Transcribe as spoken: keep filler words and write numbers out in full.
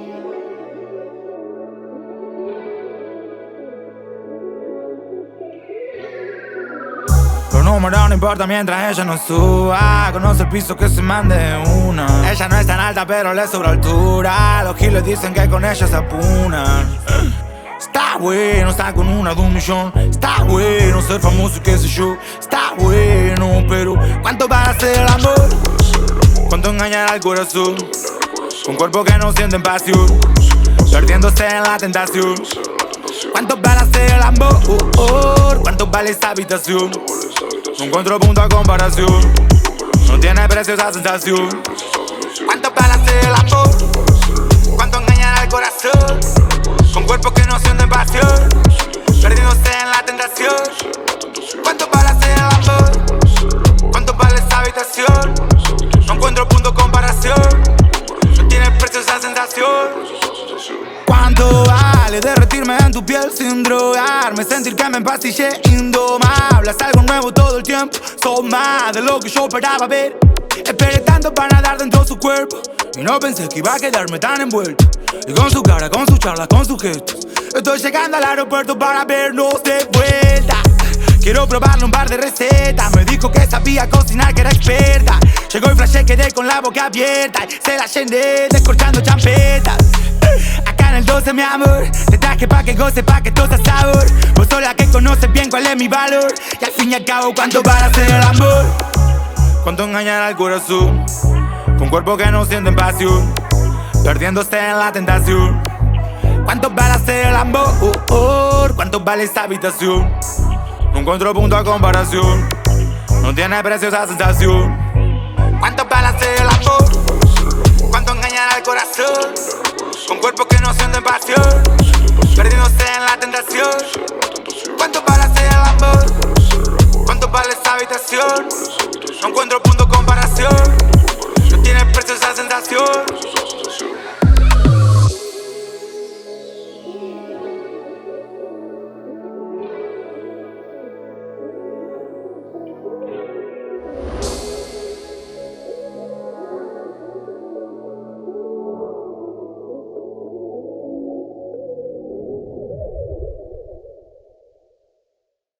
Los números no importa mientras ella no suba. Conoce el piso que se mande una. Ella no es tan alta pero le sobra altura. Los kilos dicen que con ella se apunan. Está bueno estar con una de un millón. Está bueno ser famoso y qué sé yo. Está bueno, pero ¿cuánto para hacer el amor? ¿Cuánto engañar al corazón? Con cuerpos que no sienten pasión, perdiéndose en la tentación. ¿Cuánto vale hacer el amor? ¿Cuánto vale esa habitación? No encuentro punto a comparación. No tiene precio esa sensación. ¿Cuánto vale hacer el amor? ¿Cuánto engañar al corazón? Con cuerpos que no sienten pasión, perdiéndose en la tentación. ¿Cuánto vale hacer el amor? ¿Cuánto vale esa habitación? No encuentro punto de comparación. No tiene precio esa sensación. ¿Cuánto vale derretirme en tu piel sin drogarme? Sentir que me empastillé indomable. Haz algo nuevo todo el tiempo. Soy más de lo que yo esperaba ver. Esperé tanto para nadar dentro de su cuerpo y no pensé que iba a quedarme tan envuelto. Y con su cara, con sus charlas, con sus gestos, estoy llegando al aeropuerto para vernos de vuelta. Quiero probarle un par de recetas. Me dijo que sabía cocinar, que era experta. Llegó y flashé, quedé con la boca abierta y se la llené descorchando champetas. Acá en el doce, mi amor, te traje pa' que goce, pa' que tosa sabor. Vos sos la que conoce bien cuál es mi valor. Y al fin y al cabo, ¿cuánto para hacer el amor? ¿Cuánto engañar al corazón? Con cuerpos que no sienten pasión, perdiéndose en la tentación. ¿Cuánto vale hacer el amor? ¿Cuánto vale esa habitación? No encuentro punto a comparación. No tiene precio esa sensación. ¿Cuánto vale hacer el amor? ¿Cuánto engañar al corazón? Con cuerpos que no sienten pasión, perdiéndose en la tentación. ¿Cuánto vale hacer el amor?